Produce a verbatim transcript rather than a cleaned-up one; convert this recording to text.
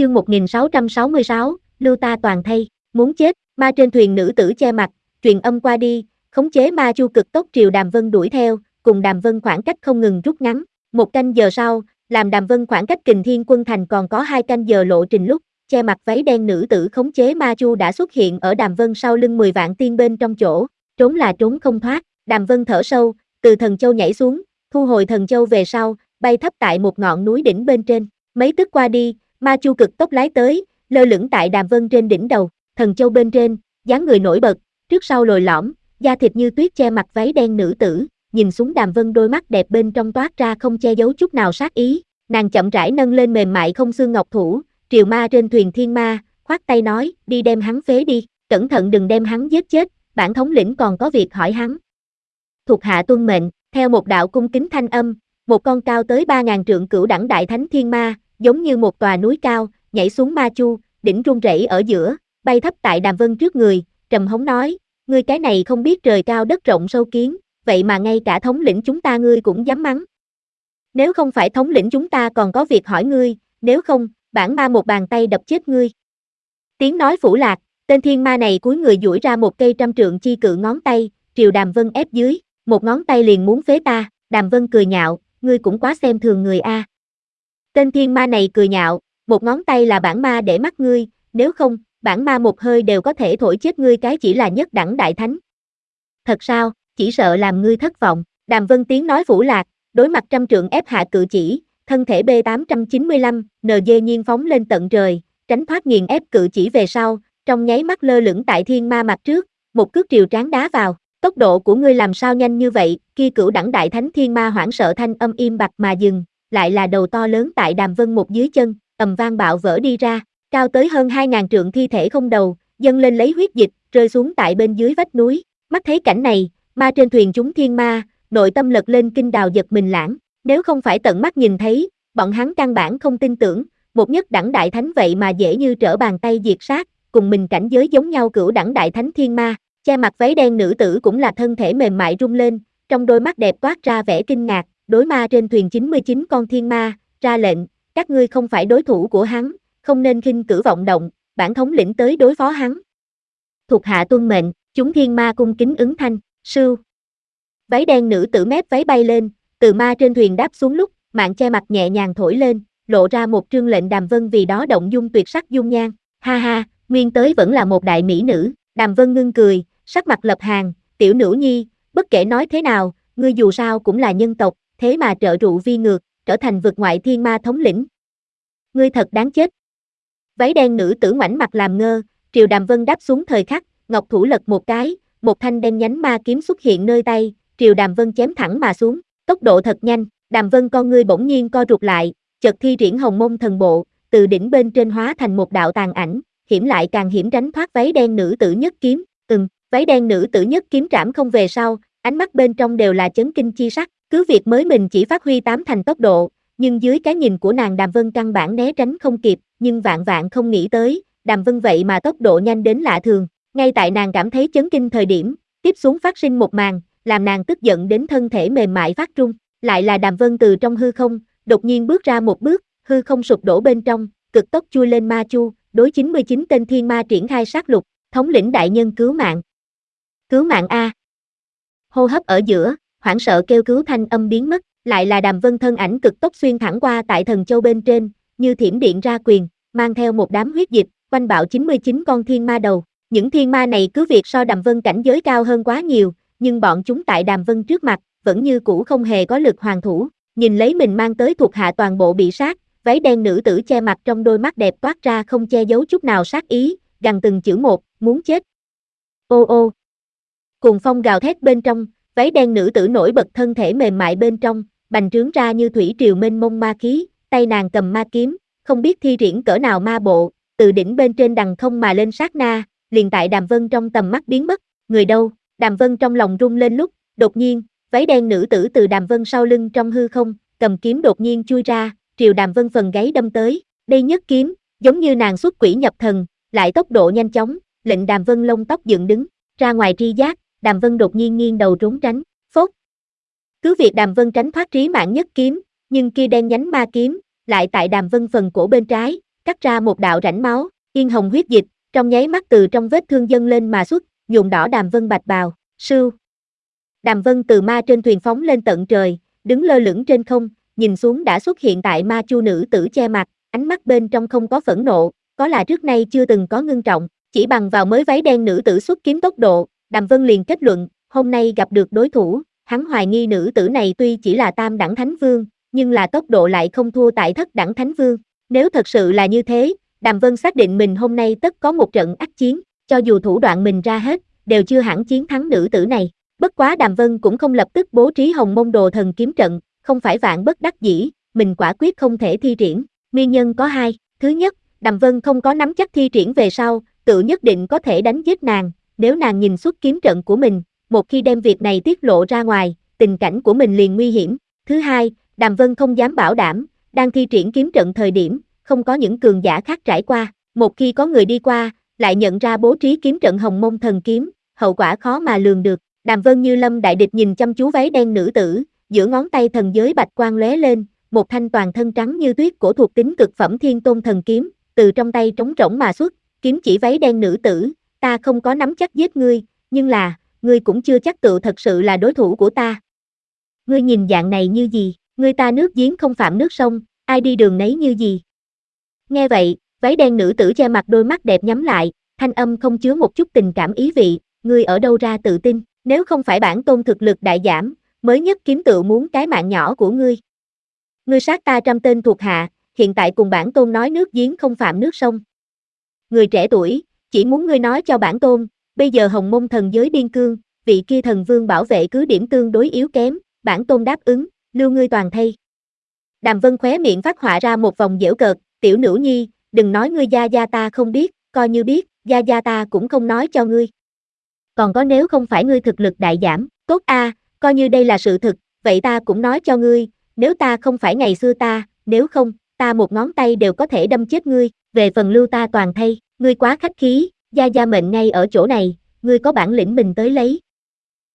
Chương một nghìn sáu trăm sáu mươi sáu, lưu ta toàn thây, muốn chết, ma trên thuyền nữ tử che mặt, truyền âm qua đi, khống chế ma chu cực tốc triều Đàm Vân đuổi theo, cùng Đàm Vân khoảng cách không ngừng rút ngắn. Một canh giờ sau, làm Đàm Vân khoảng cách Kình Thiên Quân Thành còn có hai canh giờ lộ trình lúc, che mặt váy đen nữ tử khống chế ma chu đã xuất hiện ở Đàm Vân sau lưng mười vạn tiên bên trong chỗ, trốn là trốn không thoát. Đàm Vân thở sâu, từ thần châu nhảy xuống, thu hồi thần châu về sau, bay thấp tại một ngọn núi đỉnh bên trên. Mấy tức qua đi, ma chu cực tốc lái tới, lơ lửng tại Đàm Vân trên đỉnh đầu, thần châu bên trên, dáng người nổi bật, trước sau lồi lõm, da thịt như tuyết che mặt váy đen nữ tử, nhìn xuống Đàm Vân đôi mắt đẹp bên trong toát ra không che giấu chút nào sát ý, nàng chậm rãi nâng lên mềm mại không xương ngọc thủ, triều ma trên thuyền thiên ma, khoát tay nói, đi đem hắn phế đi, cẩn thận đừng đem hắn giết chết, bản thống lĩnh còn có việc hỏi hắn. Thuộc hạ tuân mệnh, theo một đạo cung kính thanh âm, một con cao tới ba ngàn trượng cửu đẳng đại thánh thiên ma, giống như một tòa núi cao, nhảy xuống ma chu, đỉnh rung rẩy ở giữa, bay thấp tại Đàm Vân trước người, trầm hống nói, ngươi cái này không biết trời cao đất rộng sâu kiến, vậy mà ngay cả thống lĩnh chúng ta ngươi cũng dám mắng. Nếu không phải thống lĩnh chúng ta còn có việc hỏi ngươi, nếu không, bản ma một bàn tay đập chết ngươi. Tiếng nói phủ lạc, tên thiên ma này cúi người duỗi ra một cây trăm trượng chi cự ngón tay, triều Đàm Vân ép dưới, một ngón tay liền muốn phế ta, Đàm Vân cười nhạo, ngươi cũng quá xem thường người a. Tên thiên ma này cười nhạo, một ngón tay là bản ma để mắt ngươi, nếu không, bản ma một hơi đều có thể thổi chết ngươi cái chỉ là nhất đẳng đại thánh. Thật sao, chỉ sợ làm ngươi thất vọng, Đàm Vân tiếng nói phủ lạc, đối mặt trăm trượng ép hạ cự chỉ, thân thể B tám trăm chín mươi lăm, en giê nhiên phóng lên tận trời, tránh thoát nghiền ép cự chỉ về sau, trong nháy mắt lơ lửng tại thiên ma mặt trước, một cước triều trán đá vào, tốc độ của ngươi làm sao nhanh như vậy, kia cửu đẳng đại thánh thiên ma hoảng sợ thanh âm im bặt mà dừng, lại là đầu to lớn tại Đàm Vân một dưới chân, ầm vang bạo vỡ đi ra, cao tới hơn hai ngàn trượng thi thể không đầu, dâng lên lấy huyết dịch, rơi xuống tại bên dưới vách núi, mắt thấy cảnh này, ma trên thuyền chúng thiên ma, nội tâm lật lên kinh đào giật mình lãng, nếu không phải tận mắt nhìn thấy, bọn hắn căn bản không tin tưởng, một nhất đẳng đại thánh vậy mà dễ như trở bàn tay diệt sát, cùng mình cảnh giới giống nhau cửu đẳng đại thánh thiên ma, che mặt váy đen nữ tử cũng là thân thể mềm mại rung lên, trong đôi mắt đẹp toát ra vẻ kinh ngạc, đối ma trên thuyền chín mươi chín con thiên ma, ra lệnh, các ngươi không phải đối thủ của hắn, không nên khinh cử vọng động, bản thống lĩnh tới đối phó hắn. Thuộc hạ tuân mệnh, chúng thiên ma cung kính ứng thanh, sưu. Váy đen nữ tử mép váy bay lên, từ ma trên thuyền đáp xuống lúc, mạng che mặt nhẹ nhàng thổi lên, lộ ra một trương lệnh Đàm Vân vì đó động dung tuyệt sắc dung nhan, ha ha, nguyên tới vẫn là một đại mỹ nữ, Đàm Vân ngưng cười, sắc mặt lập hàng, tiểu nữ nhi, bất kể nói thế nào, ngươi dù sao cũng là nhân tộc, thế mà trợ trụ vi ngược, trở thành vực ngoại thiên ma thống lĩnh. Ngươi thật đáng chết. Váy đen nữ tử ngoảnh mặt làm ngơ, triều Đàm Vân đáp xuống thời khắc, ngọc thủ lật một cái, một thanh đen nhánh ma kiếm xuất hiện nơi tay, triều Đàm Vân chém thẳng mà xuống, tốc độ thật nhanh, Đàm Vân con ngươi bỗng nhiên co rụt lại, chợt thi triển hồng mông thần bộ, từ đỉnh bên trên hóa thành một đạo tàn ảnh, hiểm lại càng hiểm tránh thoát váy đen nữ tử nhất kiếm, ừm, váy đen nữ tử nhất kiếm trảm không về sau, ánh mắt bên trong đều là chấn kinh chi sắc, cứ việc mới mình chỉ phát huy tám thành tốc độ, nhưng dưới cái nhìn của nàng Đàm Vân căn bản né tránh không kịp, nhưng vạn vạn không nghĩ tới, Đàm Vân vậy mà tốc độ nhanh đến lạ thường, ngay tại nàng cảm thấy chấn kinh thời điểm, tiếp xuống phát sinh một màn, làm nàng tức giận đến thân thể mềm mại phát run, lại là Đàm Vân từ trong hư không, đột nhiên bước ra một bước, hư không sụp đổ bên trong, cực tốc chui lên ma chu, đối chín mươi chín tên thiên ma triển khai sát lục, thống lĩnh đại nhân cứu mạng. Cứu mạng a. Hô hấp ở giữa, hoảng sợ kêu cứu thanh âm biến mất, lại là Đàm Vân thân ảnh cực tốc xuyên thẳng qua tại thần châu bên trên, như thiểm điện ra quyền, mang theo một đám huyết dịch, quanh bạo chín mươi chín con thiên ma đầu. Những thiên ma này cứ việc so Đàm Vân cảnh giới cao hơn quá nhiều, nhưng bọn chúng tại Đàm Vân trước mặt, vẫn như cũ không hề có lực hoàn thủ, nhìn lấy mình mang tới thuộc hạ toàn bộ bị sát, váy đen nữ tử che mặt trong đôi mắt đẹp toát ra không che giấu chút nào sát ý, gằn từng chữ một, muốn chết. Ô ô. Cùng phong gào thét bên trong, váy đen nữ tử nổi bật thân thể mềm mại bên trong, bành trướng ra như thủy triều mênh mông ma khí, tay nàng cầm ma kiếm, không biết thi triển cỡ nào ma bộ, từ đỉnh bên trên đằng không mà lên sát na, liền tại Đàm Vân trong tầm mắt biến mất, người đâu, Đàm Vân trong lòng rung lên lúc, đột nhiên, váy đen nữ tử từ Đàm Vân sau lưng trong hư không, cầm kiếm đột nhiên chui ra, triều Đàm Vân phần gáy đâm tới, đây nhất kiếm, giống như nàng xuất quỷ nhập thần, lại tốc độ nhanh chóng, lệnh Đàm Vân lông tóc dựng đứng, ra ngoài tri giác, Đàm Vân đột nhiên nghiêng đầu trốn tránh, phốt. Cứ việc Đàm Vân tránh thoát trí mạng nhất kiếm, nhưng kia đen nhánh ma kiếm, lại tại Đàm Vân phần cổ bên trái, cắt ra một đạo rãnh máu, yên hồng huyết dịch, trong nháy mắt từ trong vết thương dâng lên mà xuất, nhuộm đỏ Đàm Vân bạch bào, sưu. Đàm Vân từ ma trên thuyền phóng lên tận trời, đứng lơ lửng trên không, nhìn xuống đã xuất hiện tại ma chu nữ tử che mặt, ánh mắt bên trong không có phẫn nộ, có là trước nay chưa từng có ngưng trọng, chỉ bằng vào mới váy đen nữ tử xuất kiếm tốc độ, Đàm Vân liền kết luận, hôm nay gặp được đối thủ, hắn hoài nghi nữ tử này tuy chỉ là tam đẳng thánh vương, nhưng là tốc độ lại không thua tại thất đẳng thánh vương, nếu thật sự là như thế, Đàm Vân xác định mình hôm nay tất có một trận ác chiến, cho dù thủ đoạn mình ra hết, đều chưa hẳn chiến thắng nữ tử này. Bất quá Đàm Vân cũng không lập tức bố trí Hồng Mông Đồ Thần kiếm trận, không phải vạn bất đắc dĩ, mình quả quyết không thể thi triển. Nguyên nhân có hai, thứ nhất, Đàm Vân không có nắm chắc thi triển về sau, tự nhất định có thể đánh giết nàng, nếu nàng nhìn xuất kiếm trận của mình, một khi đem việc này tiết lộ ra ngoài, tình cảnh của mình liền nguy hiểm. Thứ hai, Đàm Vân không dám bảo đảm, đang thi triển kiếm trận thời điểm, không có những cường giả khác trải qua, một khi có người đi qua, lại nhận ra bố trí kiếm trận Hồng Mông Thần kiếm, hậu quả khó mà lường được. Đàm Vân như lâm đại địch nhìn chăm chú váy đen nữ tử, giữa ngón tay thần giới bạch quang lóe lên, một thanh toàn thân trắng như tuyết cổ thuộc tính cực phẩm Thiên Tôn Thần kiếm, từ trong tay trống rỗng mà xuất, kiếm chỉ váy đen nữ tử, ta không có nắm chắc giết ngươi, nhưng là, ngươi cũng chưa chắc tự thật sự là đối thủ của ta. Ngươi nhìn dạng này như gì, ngươi ta nước giếng không phạm nước sông, ai đi đường nấy như gì. Nghe vậy, váy đen nữ tử che mặt đôi mắt đẹp nhắm lại, thanh âm không chứa một chút tình cảm ý vị, ngươi ở đâu ra tự tin, nếu không phải bản tôn thực lực đại giảm, mới nhất kiếm tự muốn cái mạng nhỏ của ngươi. Ngươi sát ta trăm tên thuộc hạ, hiện tại cùng bản tôn nói nước giếng không phạm nước sông. Người trẻ tuổi, chỉ muốn ngươi nói cho bản tôn, bây giờ Hồng Mông thần giới biên cương, vị kia thần vương bảo vệ cứ điểm tương đối yếu kém, bản tôn đáp ứng, lưu ngươi toàn thây. Đàm Vân khóe miệng phát họa ra một vòng giễu cợt, tiểu nữ nhi, đừng nói ngươi gia gia ta không biết, coi như biết, gia gia ta cũng không nói cho ngươi. Còn có nếu không phải ngươi thực lực đại giảm, tốt a, coi như đây là sự thực, vậy ta cũng nói cho ngươi, nếu ta không phải ngày xưa ta, nếu không, ta một ngón tay đều có thể đâm chết ngươi, về phần lưu ta toàn thây, ngươi quá khách khí, gia gia mệnh ngay ở chỗ này, ngươi có bản lĩnh mình tới lấy.